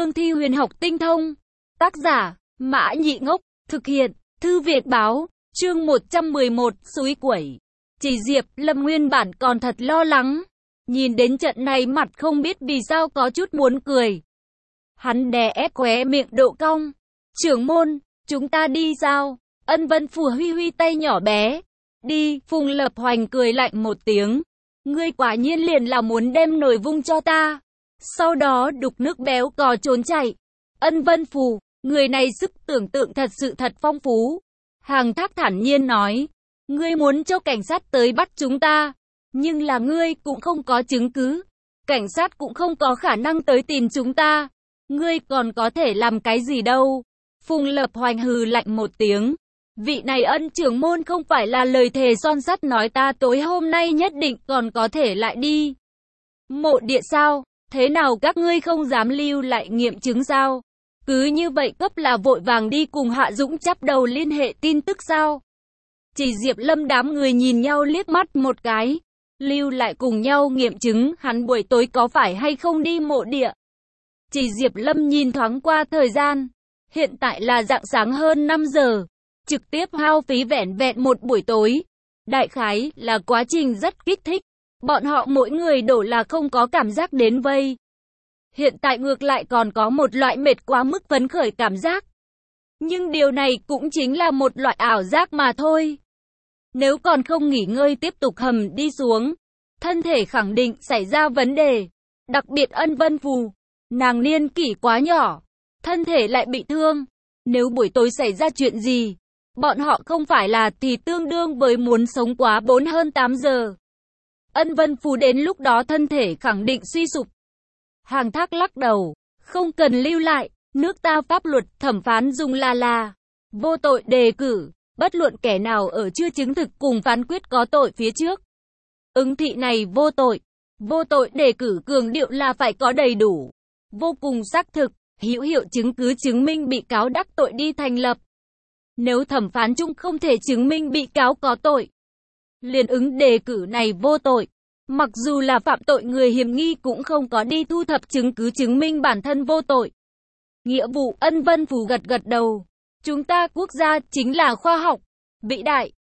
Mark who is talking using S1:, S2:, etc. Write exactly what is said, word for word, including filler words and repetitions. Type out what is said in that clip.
S1: cương thi huyền học tinh thông. Tác giả, Mã Nhị Ngốc, thực hiện, Thư Việt Báo, chương một trăm mười một, Suối Quẩy. Chỉ Diệp Lâm nguyên bản còn thật lo lắng. Nhìn đến trận này mặt không biết vì sao có chút muốn cười. Hắn đè ép khóe miệng độ cong. Trưởng môn, chúng ta đi sao? Ân Vân Phù huy huy tay nhỏ bé. Đi, Phùng Lập Hoành cười lạnh một tiếng. Ngươi quả nhiên liền là muốn đem nồi vung cho ta. Sau đó đục nước béo cò trốn chạy. Ân Vân Phù, người này sức tưởng tượng thật sự thật phong phú. Hàng Thác thản nhiên nói. Ngươi muốn cho cảnh sát tới bắt chúng ta. Nhưng là ngươi cũng không có chứng cứ. Cảnh sát cũng không có khả năng tới tìm chúng ta. Ngươi còn có thể làm cái gì đâu. Phùng Lập Hoành hừ lạnh một tiếng. Vị này Ân trưởng môn không phải là lời thề son sắt nói ta tối hôm nay nhất định còn có thể lại đi. Mộ địa sao? Thế nào các ngươi không dám lưu lại nghiệm chứng sao? Cứ như vậy cấp là vội vàng đi cùng Hạ Dũng chắp đầu liên hệ tin tức sao? Chỉ Diệp Lâm đám người nhìn nhau liếc mắt một cái. Lưu lại cùng nhau nghiệm chứng hắn buổi tối có phải hay không đi mộ địa. Chỉ Diệp Lâm nhìn thoáng qua thời gian. Hiện tại là rạng sáng hơn năm giờ. Trực tiếp hao phí vẻn vẹn một buổi tối. Đại khái là quá trình rất kích thích. Bọn họ mỗi người đổ là không có cảm giác đến vây. Hiện tại ngược lại còn có một loại mệt quá mức phấn khởi cảm giác. Nhưng điều này cũng chính là một loại ảo giác mà thôi. Nếu còn không nghỉ ngơi tiếp tục hầm đi xuống, thân thể khẳng định xảy ra vấn đề. Đặc biệt Ân Vân Phù, nàng niên kỷ quá nhỏ, thân thể lại bị thương. Nếu buổi tối xảy ra chuyện gì, bọn họ không phải là thì tương đương với muốn sống quá bốn hơn tám giờ. Ân Vân Phù đến lúc đó thân thể khẳng định suy sụp. Hàng Thác lắc đầu, không cần lưu lại, nước ta pháp luật thẩm phán dùng là là vô tội đề cử, bất luận kẻ nào ở chưa chứng thực cùng phán quyết có tội phía trước. Ứng thị này vô tội, vô tội đề cử cường điệu là phải có đầy đủ, vô cùng xác thực, hữu hiệu chứng cứ chứng minh bị cáo đắc tội đi thành lập. Nếu thẩm phán chung không thể chứng minh bị cáo có tội, liền ứng đề cử này vô tội. Mặc dù là phạm tội người hiểm nghi cũng không có đi thu thập chứng cứ chứng minh bản thân vô tội. Nghĩa vụ. Ân Vân Phù gật gật đầu. Chúng ta quốc gia chính là khoa học, vĩ đại,